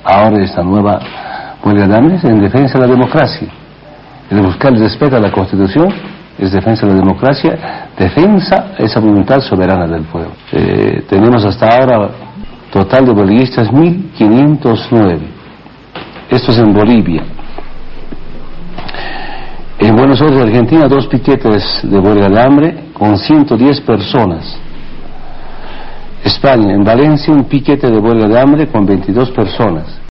ahora esta nueva huelga de hambre es en defensa de la democracia. El buscar el respeto a la Constitución es defensa de la democracia, defensa esa voluntad soberana del pueblo. Tenemos hasta ahora total de huelguistas 1.509. Esto es en Bolivia. En Buenos Aires, Argentina, 2 piquetes de huelga de hambre con 110 personas. España, en Valencia, un piquete de huelga de hambre con 22 personas.